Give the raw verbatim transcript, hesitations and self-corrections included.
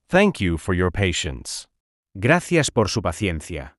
Thank you for your patience. Gracias por su paciencia.